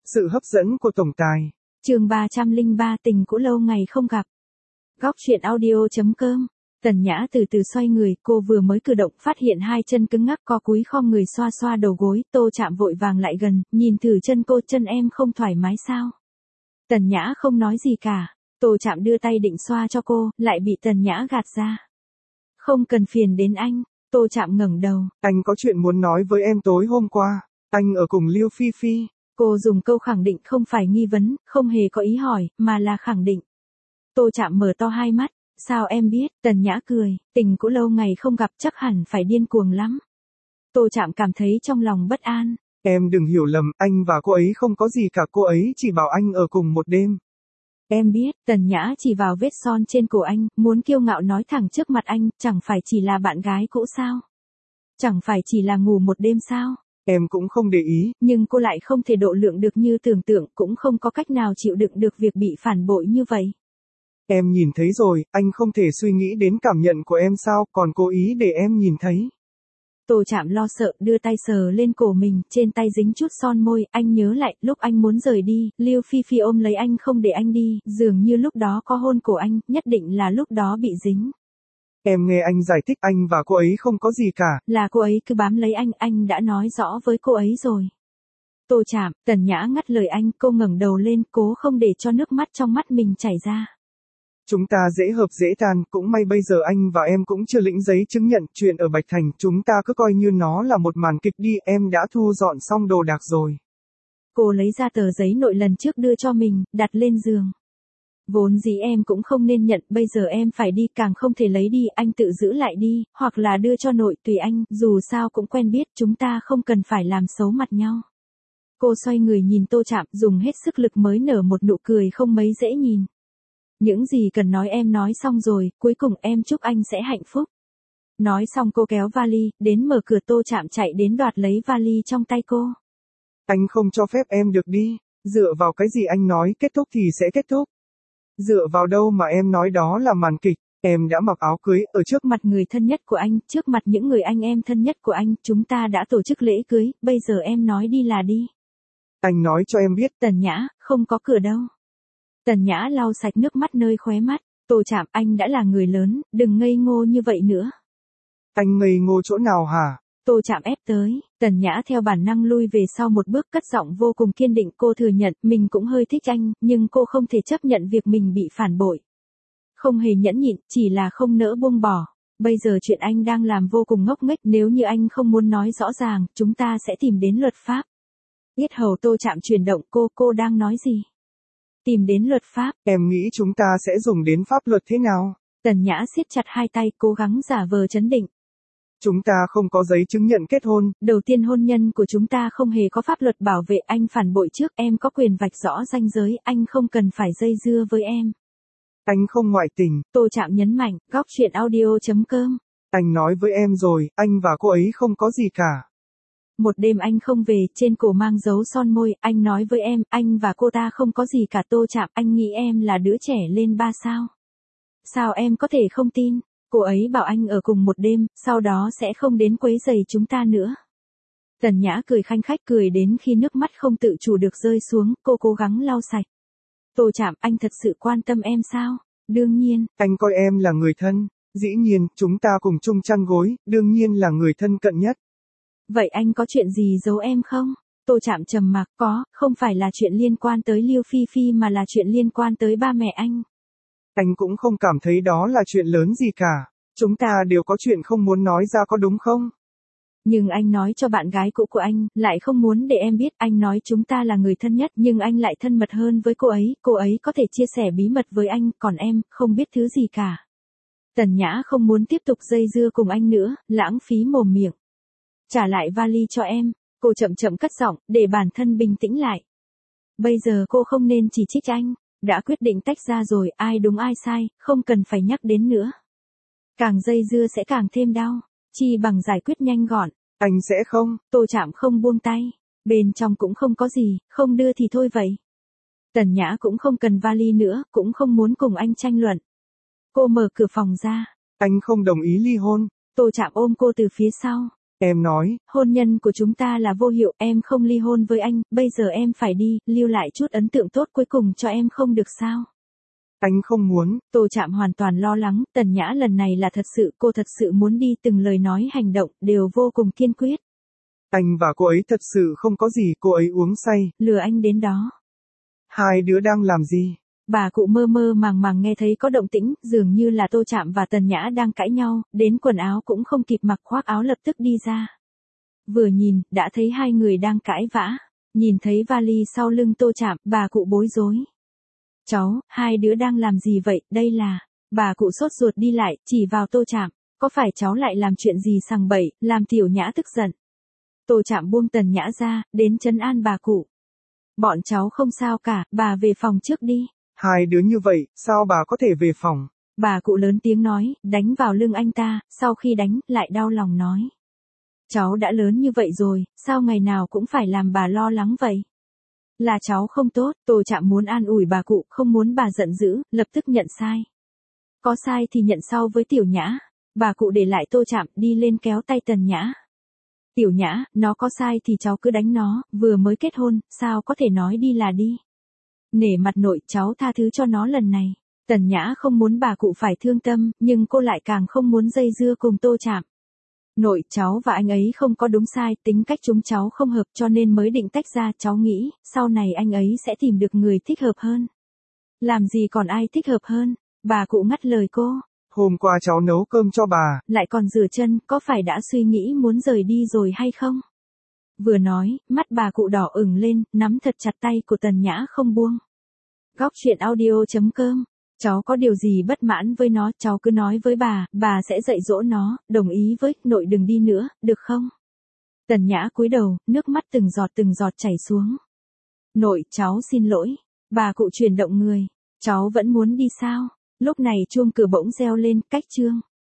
Sự hấp dẫn của tổng tài. Chương 303 tình cũ lâu ngày không gặp. Góc truyện audio.com. Tần Nhã từ từ xoay người, cô vừa mới cử động phát hiện hai chân cứng ngắc, co cúi khom người xoa xoa đầu gối. Tô Trạm vội vàng lại gần, nhìn thử chân cô, chân em không thoải mái sao? Tần Nhã không nói gì cả. Tô Trạm đưa tay định xoa cho cô, lại bị Tần Nhã gạt ra. Không cần phiền đến anh. Tô Trạm ngẩng đầu. Anh có chuyện muốn nói với em tối hôm qua. Anh ở cùng Liêu Phi Phi. Cô dùng câu khẳng định, không phải nghi vấn, không hề có ý hỏi, mà là khẳng định. Tô Trạm mở to hai mắt. Sao em biết? Tần Nhã cười, tình cũ lâu ngày không gặp chắc hẳn phải điên cuồng lắm. Tô Trạm cảm thấy trong lòng bất an. Em đừng hiểu lầm, anh và cô ấy không có gì cả, cô ấy chỉ bảo anh ở cùng một đêm. Em biết. Tần Nhã chỉ vào vết son trên cổ anh, muốn kiêu ngạo nói thẳng trước mặt anh, chẳng phải chỉ là bạn gái cũ sao? Chẳng phải chỉ là ngủ một đêm sao? Em cũng không để ý. Nhưng cô lại không thể độ lượng được như tưởng tượng, cũng không có cách nào chịu đựng được việc bị phản bội như vậy. Em nhìn thấy rồi, anh không thể suy nghĩ đến cảm nhận của em sao, còn cố ý để em nhìn thấy. Tô Trạm lo sợ, đưa tay sờ lên cổ mình, trên tay dính chút son môi, anh nhớ lại, lúc anh muốn rời đi, Liêu Phi Phi ôm lấy anh không để anh đi, dường như lúc đó có hôn cổ anh, nhất định là lúc đó bị dính. Em nghe anh giải thích, anh và cô ấy không có gì cả. Là cô ấy cứ bám lấy anh đã nói rõ với cô ấy rồi. Tô Trạm, Tần Nhã ngắt lời anh, cô ngẩng đầu lên, cố không để cho nước mắt trong mắt mình chảy ra. Chúng ta dễ hợp dễ tan, cũng may bây giờ anh và em cũng chưa lĩnh giấy chứng nhận, chuyện ở Bạch Thành, chúng ta cứ coi như nó là một màn kịch đi, em đã thu dọn xong đồ đạc rồi. Cô lấy ra tờ giấy nội lần trước đưa cho mình, đặt lên giường. Vốn dĩ em cũng không nên nhận, bây giờ em phải đi, càng không thể lấy đi, anh tự giữ lại đi, hoặc là đưa cho nội, tùy anh, dù sao cũng quen biết, chúng ta không cần phải làm xấu mặt nhau. Cô xoay người nhìn Tô Trạm, dùng hết sức lực mới nở một nụ cười không mấy dễ nhìn. Những gì cần nói em nói xong rồi, cuối cùng em chúc anh sẽ hạnh phúc. Nói xong cô kéo vali, đến mở cửa. Tô Trạm chạy đến đoạt lấy vali trong tay cô. Anh không cho phép em được đi, dựa vào cái gì anh nói kết thúc thì sẽ kết thúc. Dựa vào đâu mà em nói đó là màn kịch, em đã mặc áo cưới, ở trước mặt người thân nhất của anh, trước mặt những người anh em thân nhất của anh, chúng ta đã tổ chức lễ cưới, bây giờ em nói đi là đi. Anh nói cho em biết. Tần Nhã, không có cửa đâu. Tần Nhã lau sạch nước mắt nơi khóe mắt. Tô Trạm, anh đã là người lớn, đừng ngây ngô như vậy nữa. Anh ngây ngô chỗ nào hả? Tô Trạm ép tới. Tần Nhã theo bản năng lui về sau một bước, cất giọng vô cùng kiên định. Cô thừa nhận, mình cũng hơi thích anh, nhưng cô không thể chấp nhận việc mình bị phản bội. Không hề nhẫn nhịn, chỉ là không nỡ buông bỏ. Bây giờ chuyện anh đang làm vô cùng ngốc nghếch, nếu như anh không muốn nói rõ ràng, chúng ta sẽ tìm đến luật pháp. Yết hầu Tô Trạm chuyển động, cô đang nói gì? Tìm đến luật pháp. Em nghĩ chúng ta sẽ dùng đến pháp luật thế nào? Tần Nhã siết chặt hai tay, cố gắng giả vờ trấn định. Chúng ta không có giấy chứng nhận kết hôn. Đầu tiên hôn nhân của chúng ta không hề có pháp luật bảo vệ, anh phản bội trước, em có quyền vạch rõ ranh giới, anh không cần phải dây dưa với em. Anh không ngoại tình. Tô Trạm nhấn mạnh, góc truyện audio.com. Anh nói với em rồi, anh và cô ấy không có gì cả. Một đêm anh không về, trên cổ mang dấu son môi, anh nói với em, anh và cô ta không có gì cả. Tô Trạm, anh nghĩ em là đứa trẻ lên 3 sao? Sao em có thể không tin? Cô ấy bảo anh ở cùng một đêm, sau đó sẽ không đến quấy rầy chúng ta nữa. Tần Nhã cười khanh khách, cười đến khi nước mắt không tự chủ được rơi xuống, cô cố gắng lau sạch. Tô Trạm, anh thật sự quan tâm em sao? Đương nhiên. Anh coi em là người thân, dĩ nhiên, chúng ta cùng chung chăn gối, đương nhiên là người thân cận nhất. Vậy anh có chuyện gì giấu em không? Tô Trạm trầm mặc, có, không phải là chuyện liên quan tới Liêu Phi Phi mà là chuyện liên quan tới ba mẹ anh. Anh cũng không cảm thấy đó là chuyện lớn gì cả. Chúng ta đều có chuyện không muốn nói ra, có đúng không? Nhưng anh nói cho bạn gái cũ của anh, lại không muốn để em biết. Anh nói chúng ta là người thân nhất, nhưng anh lại thân mật hơn với cô ấy có thể chia sẻ bí mật với anh, còn em, không biết thứ gì cả. Tần Nhã không muốn tiếp tục dây dưa cùng anh nữa, lãng phí mồm miệng. Trả lại vali cho em, cô chậm chậm cất giọng, để bản thân bình tĩnh lại. Bây giờ cô không nên chỉ trích anh, đã quyết định tách ra rồi, ai đúng ai sai, không cần phải nhắc đến nữa. Càng dây dưa sẽ càng thêm đau, chi bằng giải quyết nhanh gọn. Anh sẽ không. Tô Trạm không buông tay, bên trong cũng không có gì, không đưa thì thôi vậy. Tần Nhã cũng không cần vali nữa, cũng không muốn cùng anh tranh luận. Cô mở cửa phòng ra. Anh không đồng ý ly hôn. Tô Trạm ôm cô từ phía sau. Em nói, hôn nhân của chúng ta là vô hiệu, em không ly hôn với anh, bây giờ em phải đi, lưu lại chút ấn tượng tốt cuối cùng cho em không được sao? anh không muốn. Tô Trạm hoàn toàn lo lắng, Tần Nhã lần này là thật sự, cô thật sự muốn đi, từng lời nói hành động, đều vô cùng kiên quyết. Anh và cô ấy thật sự không có gì, cô ấy uống say. Lừa anh đến đó. Hai đứa đang làm gì? Bà cụ mơ mơ màng màng nghe thấy có động tĩnh, dường như là Tô Trạm và Tần Nhã đang cãi nhau, đến quần áo cũng không kịp mặc khoác áo lập tức đi ra. Vừa nhìn, đã thấy hai người đang cãi vã. Nhìn thấy vali sau lưng Tô Trạm, bà cụ bối rối. Cháu, hai đứa đang làm gì vậy, đây là... Bà cụ sốt ruột đi lại, chỉ vào Tô Trạm. Có phải cháu lại làm chuyện gì sằng bậy, làm Tiểu Nhã tức giận. Tô Trạm buông Tần Nhã ra, đến trấn an bà cụ. Bọn cháu không sao cả, bà về phòng trước đi. Hai đứa như vậy, sao bà có thể về phòng? Bà cụ lớn tiếng nói, đánh vào lưng anh ta, sau khi đánh, lại đau lòng nói. Cháu đã lớn như vậy rồi, sao ngày nào cũng phải làm bà lo lắng vậy? Là cháu không tốt, Tô Trạm muốn an ủi bà cụ, không muốn bà giận dữ, lập tức nhận sai. Có sai thì nhận sau với Tiểu Nhã. Bà cụ để lại Tô Trạm, đi lên kéo tay Tần Nhã. Tiểu Nhã, nó có sai thì cháu cứ đánh nó, vừa mới kết hôn, sao có thể nói đi là đi. Nể mặt nội, cháu tha thứ cho nó lần này. Tần Nhã không muốn bà cụ phải thương tâm, nhưng cô lại càng không muốn dây dưa cùng Tô Trạm. Nội, cháu và anh ấy không có đúng sai, tính cách chúng cháu không hợp cho nên mới định tách ra, cháu nghĩ, sau này anh ấy sẽ tìm được người thích hợp hơn. Làm gì còn ai thích hợp hơn, bà cụ ngắt lời cô. Hôm qua cháu nấu cơm cho bà. Lại còn rửa chân, có phải đã suy nghĩ muốn rời đi rồi hay không? Vừa nói, mắt bà cụ đỏ ửng lên, nắm thật chặt tay của Tần Nhã không buông. Góc truyện audio.com. Cháu có điều gì bất mãn với nó, cháu cứ nói với bà sẽ dạy dỗ nó, đồng ý với, nội đừng đi nữa, được không? Tần Nhã cúi đầu, nước mắt từng giọt chảy xuống. Nội, cháu xin lỗi. Bà cụ chuyển động người. Cháu vẫn muốn đi sao? Lúc này chuông cửa bỗng reo lên, cách chương.